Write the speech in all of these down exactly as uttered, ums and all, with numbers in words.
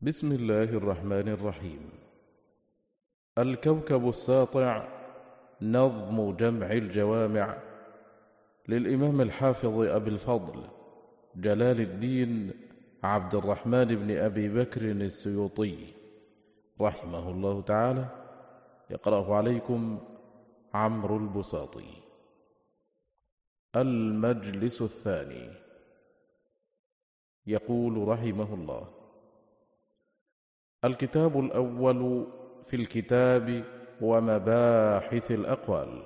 بسم الله الرحمن الرحيم. الكوكب الساطع، نظم جمع الجوامع، للإمام الحافظ أبي الفضل جلال الدين عبد الرحمن بن أبي بكر السيوطي رحمه الله تعالى، يقرأه عليكم عمرو البساطي. المجلس الثاني. يقول رحمه الله: الكتاب الأول في الكتاب ومباحث الأقوال.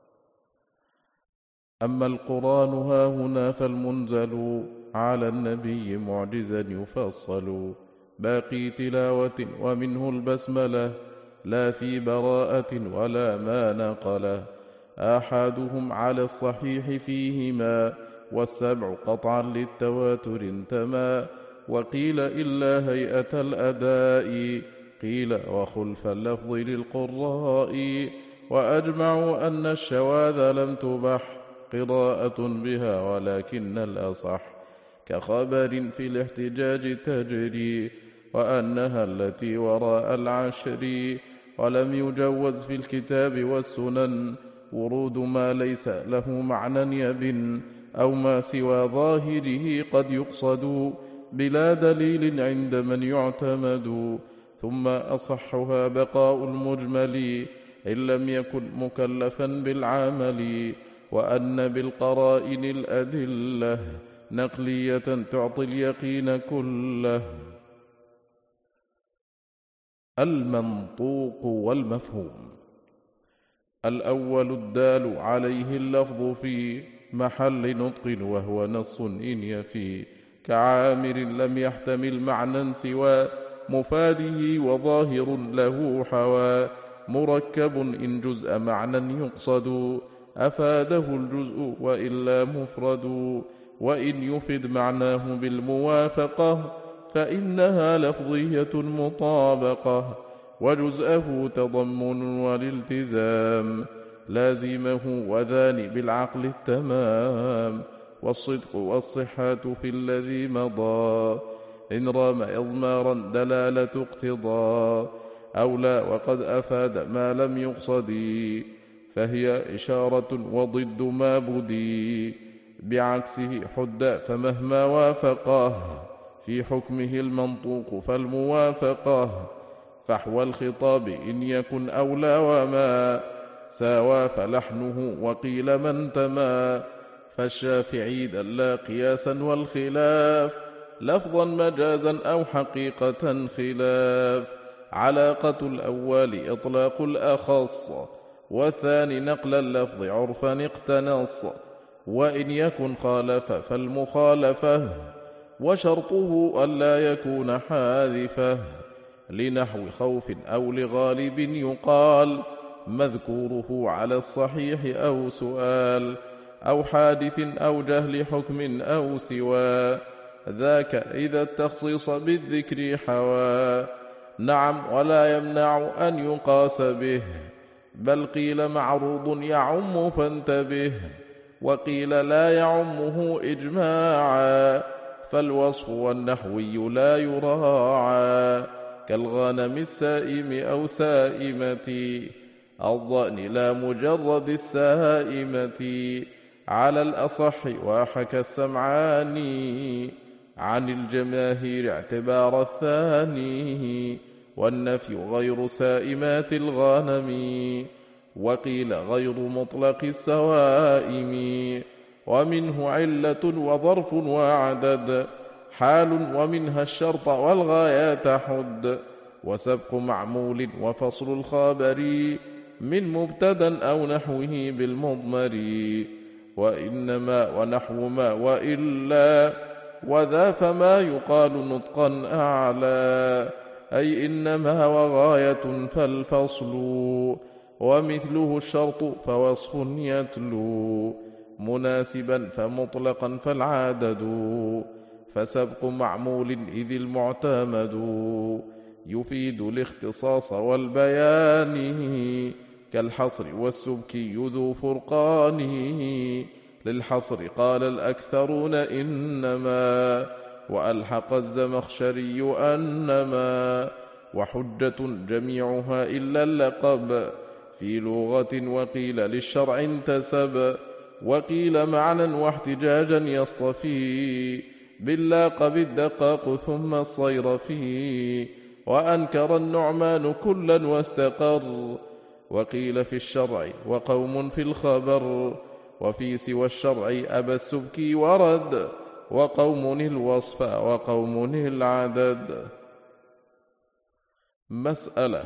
أما القرآن هاهنا فالمنزل على النبي معجزا يفصل، باقي تلاوة ومنه البسملة، لا في براءة ولا ما نقله، آحادهم على الصحيح فيهما، والسبع قطعا للتواتر انتمى، وقيل إلا هيئة الأداء، قيل وخلف اللفظ للقراء، وأجمعوا أن الشواذ لم تبح قراءة بها ولكن الأصح، كخبر في الاحتجاج تجري، وأنها التي وراء العشر، ولم يجوز في الكتاب والسنن ورود ما ليس له معنى يبن، أو ما سوى ظاهره قد يقصد بلا دليل عند من يعتمد، ثم أصحها بقاء المجمل إن لم يكن مكلفا بالعمل، وأن بالقرائن الأدلة نقلية تعطي اليقين كله. المنطوق والمفهوم. الأول الدال عليه اللفظ في محل نطق وهو نص إن يفي، كعامر لم يحتمل معنى سوى مفاده وظاهر له حوى، مركب إن جزء معنى يقصد أفاده الجزء وإلا مفرد، وإن يفد معناه بالموافقة فإنها لفظية مطابقة، وجزءه تضمن والالتزام لازمه وذان بالعقل التمام، والصدق والصحة في الذي مضى إن رام إضمارا دلالة اقتضاء، أو لا وقد أفاد ما لم يقصد فهي إشارة وضد ما بدي، بعكسه حد فمهما وافقه في حكمه المنطوق فالموافقة، فحوى الخطاب إن يكن أولى وما ساوى فلحنه وقيل من تما، فالشافعي دل قياسا والخلاف لفظا مجازا أو حقيقة خلاف، علاقة الأول إطلاق الأخص، والثاني نقل اللفظ عرفا اقتنص، وإن يكن خالف فالمخالفة، وشرطه ألا يكون حاذفه، لنحو خوف أو لغالب يقال مذكوره على الصحيح أو سؤال، أو حادث أو جهل حكم أو سوى، ذاك إذا التخصيص بالذكر حوى، نعم ولا يمنع أن يقاس به، بل قيل معروض يعم فانتبه، وقيل لا يعمه إجماعا، فالوصف والنحوي لا يراعى، كالغنم السائم أو سائمة الضأن لا مجرد السائمة، على الأصح وحكى السمعاني عن الجماهير اعتبار الثاني، والنفي غير سائمات الغنم، وقيل غير مطلق السوائم، ومنه علة وظرف وعدد حال، ومنها الشرط والغايات حد، وسبق معمول وفصل الخبر من مبتدا أو نحوه بالمضمر، وإنما ونحو ما وإلا، وذا فما يقال نطقا أعلى، أي إنما وغاية فالفصل، ومثله الشرط فوصف يتلو، مناسبا فمطلقا فالعدد، فسبق معمول إذ المعتمد يفيد الاختصاص والبيان، كالحصر والسبكي ذو فرقان، للحصر قال الأكثرون إنما وألحق الزمخشري أنما وحجة جميعها إلا اللقب في لغة، وقيل للشرع انتسب، وقيل معنى واحتجاجا يصطفي باللاقب الدقاق ثم الصير فيه، وأنكر النعمان كلا واستقر، وقيل في الشرع وقوم في الخبر، وفي سوى الشرع أبى السبكي ورد، وقوم الوصف وقوم العدد. مسألة: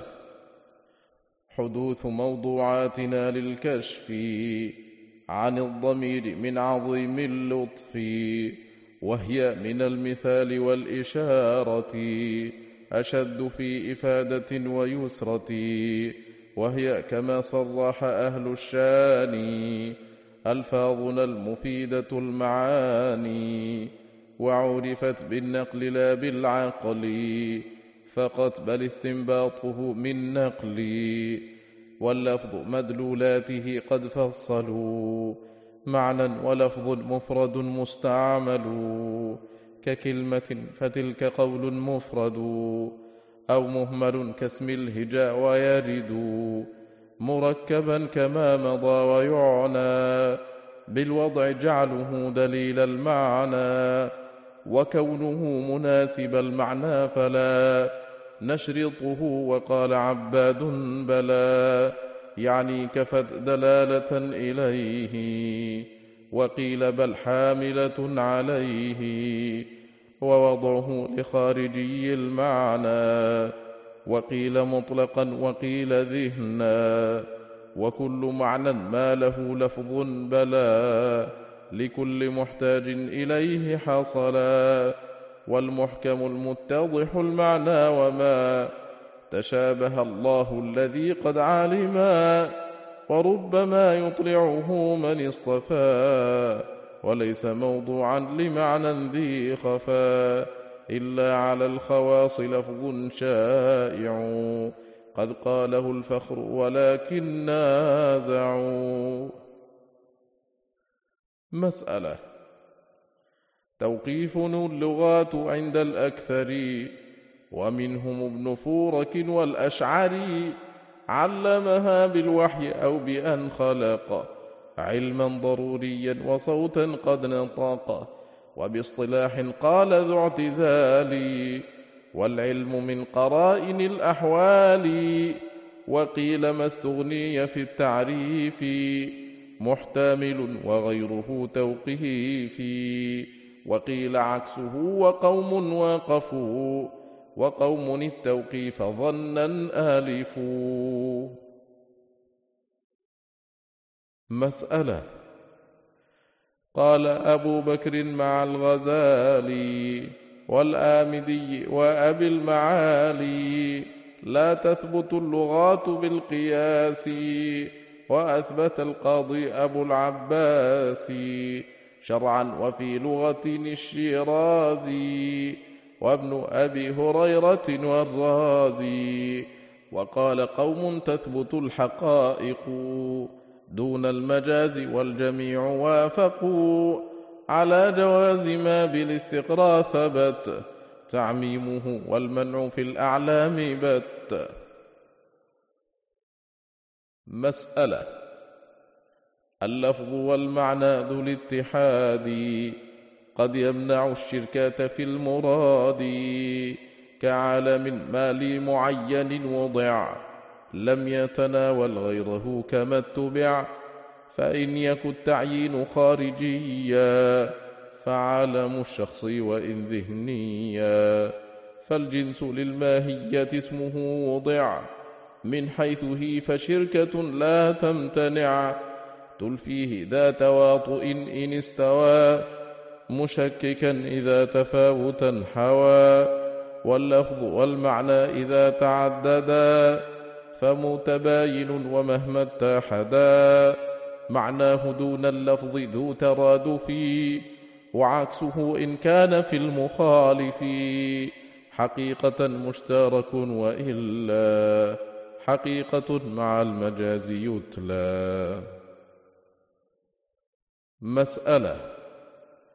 حدوث موضوعاتنا للكشف عن الضمير من عظيم اللطف، وهي من المثال والإشارة أشد في إفادة ويسرة، وهي كما صرح أهل الشان ألفاظنا المفيدة المعاني، وعرفت بالنقل لا بالعقل فقط، بل استنباطه من نقل، واللفظ مدلولاته قد فصلوا معنى ولفظ مفرد مستعمل، ككلمة فتلك قول مفرد، أو مهمل كاسم الهجاء ويرد مركبا كما مضى، ويعنى بالوضع جعله دليل المعنى، وكونه مناسب المعنى فلا نشرطه، وقال عباد بلى يعني كفت دلالة إليه، وقيل بل حاملة عليه، ووضعه لخارجي المعنى، وقيل مطلقا وقيل ذهنا، وكل معنى ما له لفظ بلا لكل محتاج إليه حصلا، والمحكم المتضح المعنى، وما تشابه الله الذي قد علما، وربما يطلعه من اصطفى، وليس موضوعا لمعنى ذي خفا، إلا على الخواص لفظ شائع قد قاله الفخر ولكن نازعوا. مسألة: توقيف اللغات عند الأكثر، ومنهم ابن فورك والأشعري، علمها بالوحي أو بأن خلق علما ضروريا وصوتا قد نطق، وباصطلاح قال ذو اعتزال، والعلم من قرائن الأحوال، وقيل ما استغني في التعريف محتمل وغيره توقيف، وقيل عكسه وقوم وقفوا، وقوم التوقيف ظنا آلفوا. مسألة: قال أبو بكر مع الغزالي والآمدي وأبي المعالي: لا تثبت اللغات بالقياس، وأثبت القاضي أبو العباس شرعا وفي لغة الشيرازي، وابن أبي هريرة والرازي، وقال قوم تثبت الحقائق دون المجاز، والجميع وافقوا على جواز ما بالاستقراء ثبت تعميمه، والمنع في الأعلام بت. مسألة: اللفظ والمعنى ذو الاتحاد قد يمنع الشركات في المراد، كعالم ما لي معين وضع لم يتناول غيره كما اتبع، فإن يك التعيين خارجيا فعالم الشخص وإن ذهنيا، فالجنس للماهية اسمه وضع من حيث هي فشركة لا تمتنع، تلفيه ذا تواطؤ إن استوى مشككا إذا تفاوتا حوى، واللفظ والمعنى إذا تعددا فمتباين، ومهما اتحدا معناه دون اللفظ ذو ترادف، وعكسه إن كان في المخالف حقيقة مشترك، وإلا حقيقة مع المجاز يتلى. مسألة: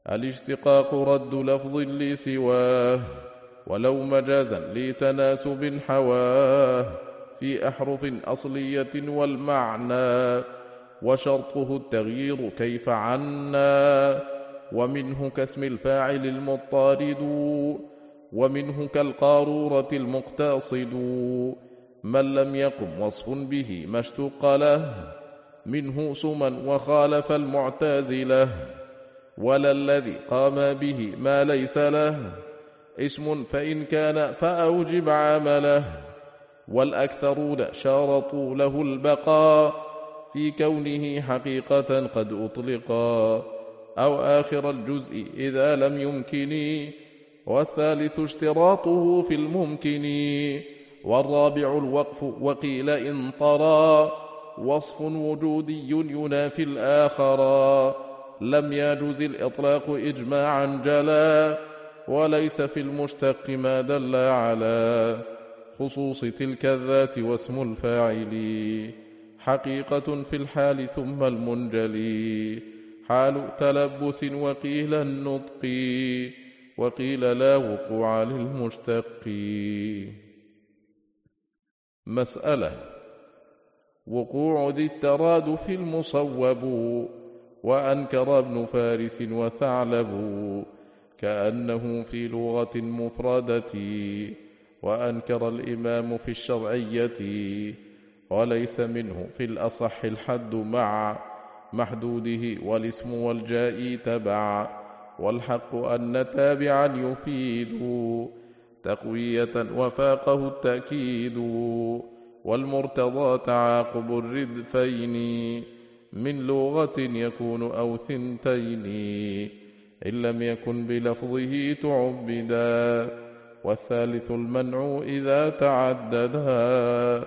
الاشتقاق رد لفظ لسواه ولو مجازا لتناسب حواه في أحرف أصلية والمعنى وشرطه التغيير كيف عنا ومنه كاسم الفاعل المضطرد ومنه كالقارورة المقتصد من لم يقم وصف به ما اشتق له منه سما وخالف المعتزلة ولا الذي قام به ما ليس له اسم فإن كان فأوجب عمله والأكثرون شارطوا له البقاء في كونه حقيقة قد أطلقا أو آخر الجزء إذا لم يمكن والثالث اشتراطه في الممكن والرابع الوقف وقيل إن طرى وصف وجودي ينافي الآخر لم يجوز الإطلاق إجماعا جلا وليس في المشتق ما دل على خصوص تلك الذات واسم الفاعل حقيقة في الحال ثم المنجلي حال تلبس وقيل النطق وقيل لا وقوع للمشتق. مسألة وقوع ذي الترادف المصوب وأنكر ابن فارس وثعلب كأنه في لغة مفردة وأنكر الإمام في الشرعية وليس منه في الأصح الحد مع محدوده والاسم والجاء تبع والحق أن تابعا يفيد تقوية وفاقه التأكيد والمرتضى تعاقب الردفين من لغة يكون أو ثنتين إن لم يكن بلفظه تعبدا والثالث المنع إذا تعددا.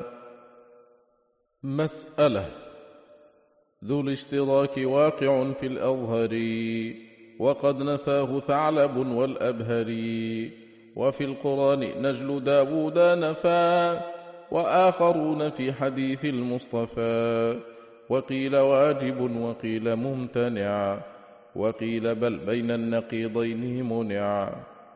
مسألة ذو الاشتراك واقع في الأظهر وقد نفاه ثعلب والأبهري وفي القرآن نجل داود نفى وآخرون في حديث المصطفى وقيل واجب وقيل ممتنع وقيل بل بين النقيضين منع.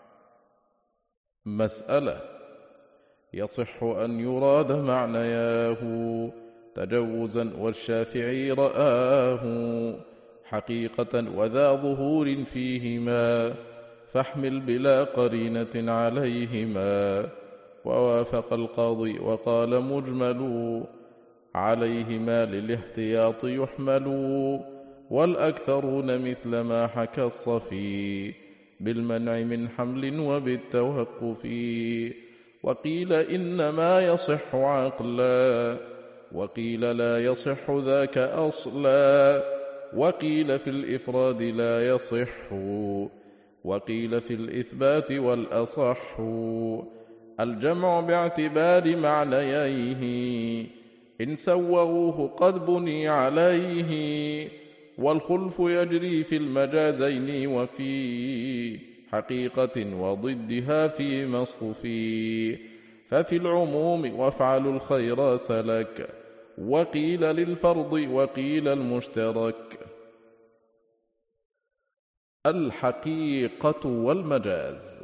مسألة يصح أن يراد معنياه تجوزا والشافعي رآه حقيقة وذا ظهور فيهما فاحمل بلا قرينة عليهما ووافق القاضي وقال مجمل عليهما للاحتياط يحمل والأكثرون مثل ما حكى الصفي بالمنع من حمل وبالتوقف وقيل إنما يصح عقلا وقيل لا يصح ذاك أصلا وقيل في الإفراد لا يصح وقيل في الإثبات والأصح الجمع باعتبار معنييه إن سوغوه قد بني عليه والخلف يجري في المجازين وفي حقيقة وضدها في مصطفي ففي العموم وافعلوا الخير سلك وقيل للفرض وقيل المشترك. الحقيقة والمجاز.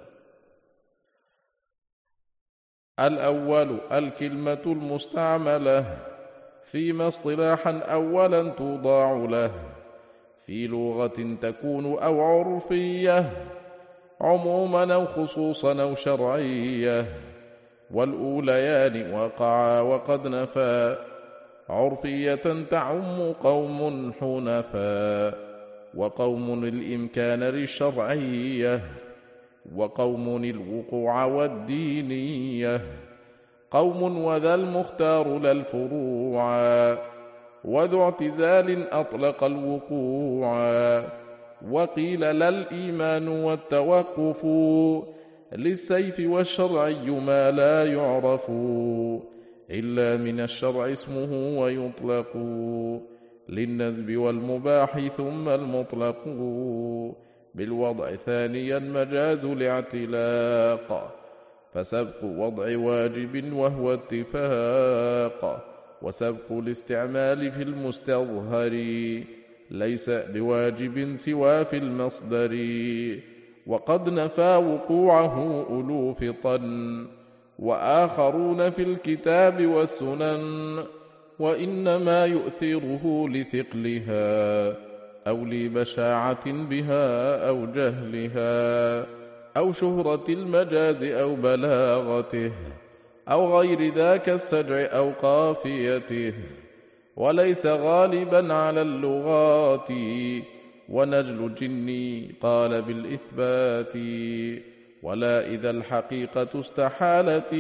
الأول الكلمة المستعملة فيما اصطلاحا أولا توضع له في لغة تكون أو عرفية عموما أو خصوصا أو شرعية والأوليان وقعا وقد نفى عرفية تعم قوم حنفا وقوم الإمكان للشرعية وقوم الوقوع والدينية قوم وذا المختار للفروع وذو اعتزال أطلق الوقوع وقيل لا الإيمان والتوقف للسيف والشرعي ما لا يعرف إلا من الشرع اسمه ويطلق للندب والمباح ثم المطلق بالوضع ثانيا مجاز الاعتلاق فسبق وضع واجب وهو اتفاق وسبق الاستعمال في المستظهر ليس بواجب سوى في المصدر، وقد نفى وقوعه أولو فطن، وآخرون في الكتاب والسنن، وإنما يؤثره لثقلها أو لبشاعة بها أو جهلها أو شهرة المجاز أو بلاغته أو غير ذاك السجع أو قافيته، وليس غالبا على اللغات. ونجل الجني قال بالإثبات، ولا إذا الحقيقة استحالت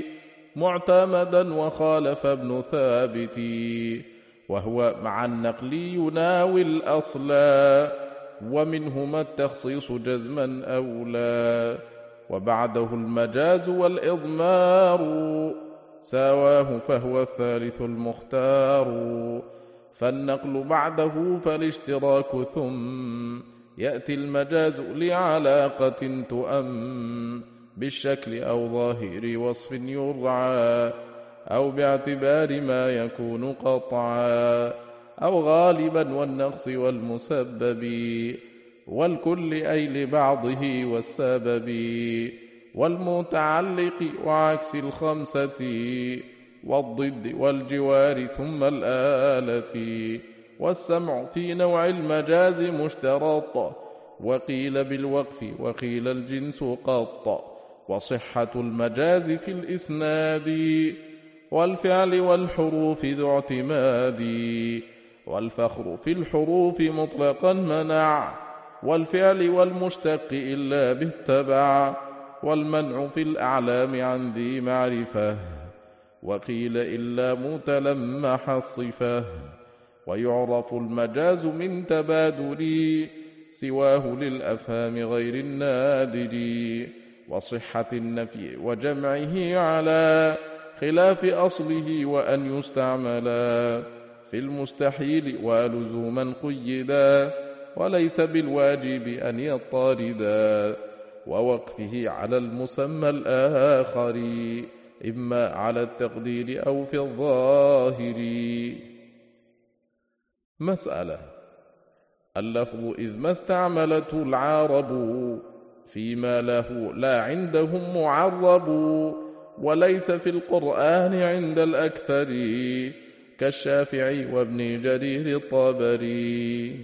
معتمدا وخالف ابن ثابت، وهو مع النقل يناوي الأصلا، ومنهما التخصيص جزما أولى، وبعده المجاز والإضمار ساواه فهو الثالث المختار، فالنقل بعده فالاشتراك، ثم يأتي المجاز لعلاقة تؤم بالشكل أو ظاهر وصف يرعى، أو باعتبار ما يكون قطعا، أو غالبا والنقص والمسبب والكل أي لبعضه والسبب، والمتعلق وعكس الخمسة والضد والجوار ثم الآلة، والسمع في نوع المجاز مشترط، وقيل بالوقف وقيل الجنس قط، وصحة المجاز في الإسناد والفعل والحروف ذو اعتماد، والفخر في الحروف مطلقا منع، والفعل والمشتق إلا بالتبع، والمنع في الأعلام عن ذي معرفة، وقيل إلا متلمح الصفة، ويعرف المجاز من تبادل سواه للأفهام غير النادر، وصحة النفي وجمعه على خلاف أصله، وأن يستعملا في المستحيل ولزوما قيدا، وليس بالواجب أن يطاردا، ووقفه على المسمى الآخر إما على التقدير أو في الظاهر. مسألة: اللفظ إذ ما استعملته العرب فيما له لا عندهم معرب، وليس في القرآن عند الأكثر كالشافعي وابن جرير الطبري.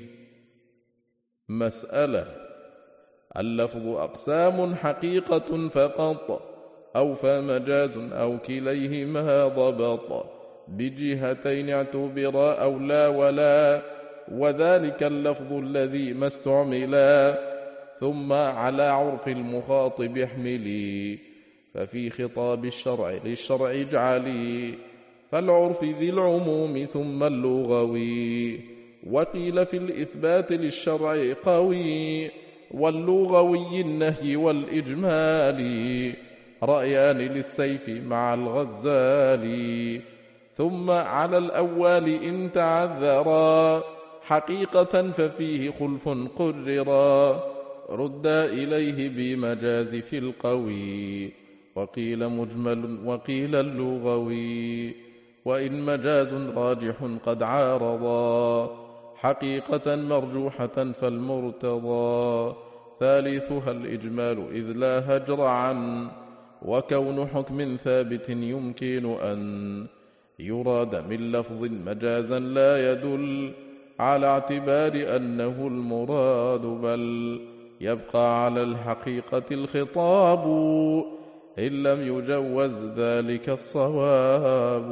مسألة: اللفظ أقسام حقيقة فقط أو فمجاز أو كليهما ضبط، بجهتين اعتبرا أو لا ولا، وذلك اللفظ الذي ما استعملا، ثم على عرف المخاطب احملي، ففي خطاب الشرع للشرع اجعلي، فالعرف ذي العموم ثم اللغوي، وقيل في الإثبات للشرع قوي، واللغوي النهي والإجمال، رأيان للسيف مع الغزال، ثم على الأول إن تعذرا حقيقة ففيه خلف قررا، رد إليه بمجاز في القوي، وقيل مجمل وقيل اللغوي، وإن مجاز راجح قد عارضا حقيقة مرجوحة فالمرتضى، ثالثها الإجمال إذ لا هجر عن، وكون حكم ثابت يمكن أن يراد من لفظ مجازا لا يدل على اعتبار أنه المراد، بل يبقى على الحقيقة الخطاب إن لم يجوز ذلك الصواب.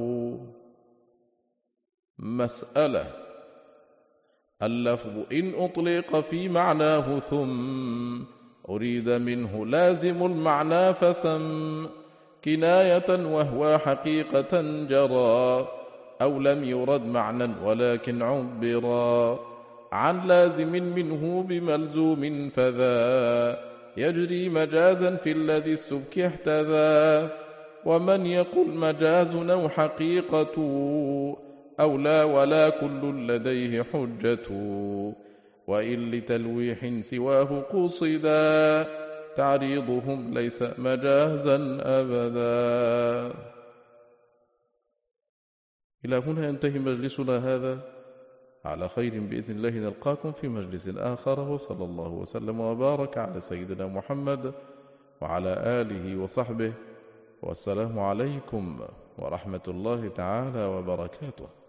مسألة: اللفظ إن أطلق في معناه ثم أريد منه لازم المعنى فسم، كناية وهو حقيقة جرى، أو لم يرد معنى ولكن عبرا عن لازم منه بملزوم، فذا يجري مجازا في الذي السبك احتذى، ومن يقل مجاز أو حقيقة أو لا ولا كل لديه حجة، وإن لتلويح سواه قصدا تعريضهم ليس مجازا أبدا. إلى هنا ينتهي مجلسنا هذا، على خير بإذن الله نلقاكم في مجلس آخر، وصلى الله وسلم وبارك على سيدنا محمد وعلى آله وصحبه، والسلام عليكم ورحمة الله تعالى وبركاته.